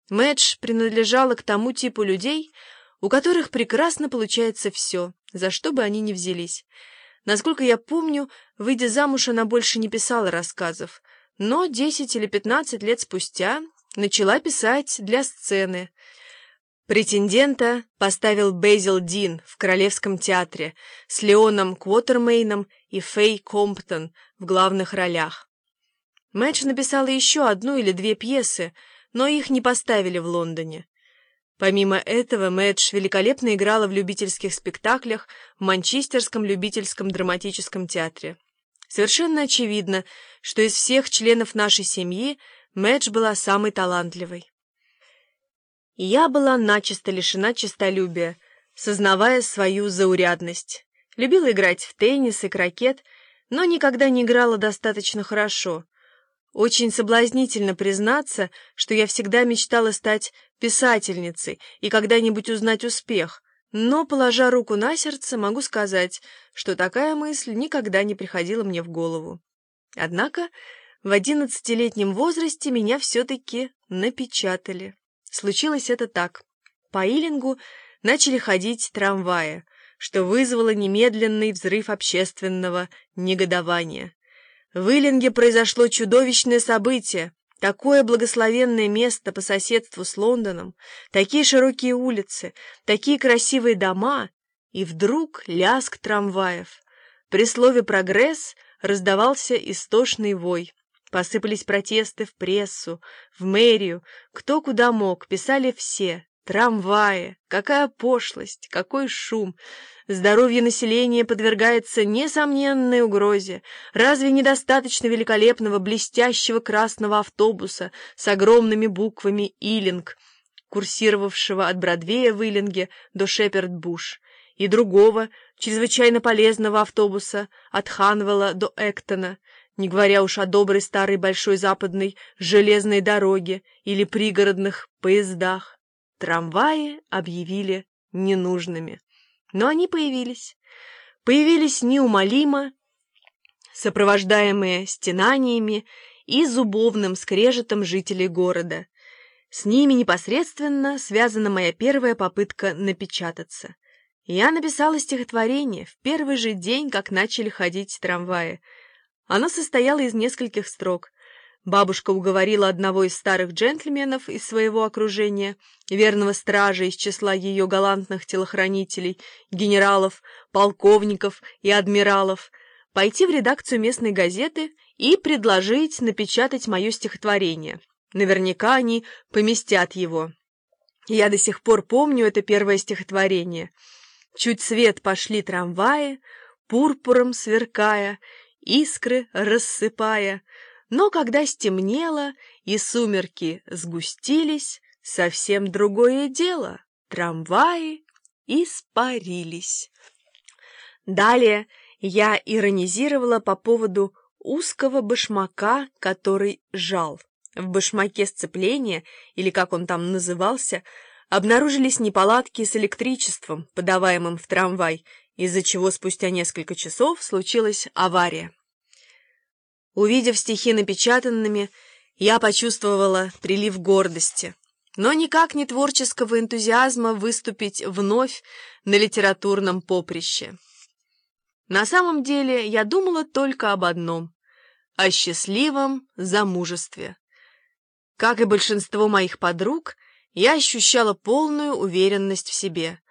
Мэдж принадлежала к тому типу людей, у которых прекрасно получается все, за что бы они ни взялись. Насколько я помню, выйдя замуж, она больше не писала рассказов, но 10 или 15 лет спустя начала писать для сцены. «Претендента» поставил Бэзил Дин в Королевском театре с Леоном Квотермейном и Фэй Комптон в главных ролях. Мэдж написала еще одну или две пьесы, но их не поставили в Лондоне. Помимо этого, Мэдж великолепно играла в любительских спектаклях в Манчестерском любительском драматическом театре. Совершенно очевидно, что из всех членов нашей семьи Мэдж была самой талантливой. Я была начисто лишена честолюбия, сознавая свою заурядность. Любила играть в теннис и крокет, но никогда не играла достаточно хорошо. Очень соблазнительно признаться, что я всегда мечтала стать писательницей и когда-нибудь узнать успех, но, положа руку на сердце, могу сказать, что такая мысль никогда не приходила мне в голову. Однако в 11-летнем возрасте меня все-таки напечатали. Случилось это так. По Иллингу начали ходить трамваи, что вызвало немедленный взрыв общественного негодования. В Иллинге произошло чудовищное событие. Такое благословенное место по соседству с Лондоном, такие широкие улицы, такие красивые дома, и вдруг лязг трамваев. При слове «прогресс» раздавался истошный вой. Посыпались протесты в прессу, в мэрию, кто куда мог, писали все. Трамваи! Какая пошлость, какой шум! Здоровье населения подвергается несомненной угрозе. Разве недостаточно великолепного, блестящего красного автобуса с огромными буквами «Иллинг», курсировавшего от Бродвея в Иллинге до Шеперд-Буш, и другого, чрезвычайно полезного автобуса от Ханвелла до Эктона, не говоря уж о доброй старой большой западной железной дороге или пригородных поездах? Трамваи объявили ненужными. Но они появились. Появились неумолимо, сопровождаемые стенаниями и зубовным скрежетом жителей города. С ними непосредственно связана моя первая попытка напечататься. Я написала стихотворение в первый же день, как начали ходить трамваи. Оно состояло из нескольких строк. Бабушка уговорила одного из старых джентльменов из своего окружения, верного стража из числа ее галантных телохранителей, генералов, полковников и адмиралов, пойти в редакцию местной газеты и предложить напечатать мое стихотворение. Наверняка они поместят его. Я до сих пор помню это первое стихотворение. Чуть свет пошли трамваи, пурпуром сверкая, искры рассыпая, но когда стемнело и сумерки сгустились, совсем другое дело. Трамваи испарились. Далее я иронизировала по поводу узкого башмака, который жал. В башмаке сцепления, или как он там назывался, обнаружились неполадки с электричеством, подаваемым в трамвай, из-за чего спустя несколько часов случилась авария. Увидев стихи напечатанными, я почувствовала прилив гордости, но никак не творческого энтузиазма выступить вновь на литературном поприще. На самом деле я думала только об одном — о счастливом замужестве. Как и большинство моих подруг, я ощущала полную уверенность в себе.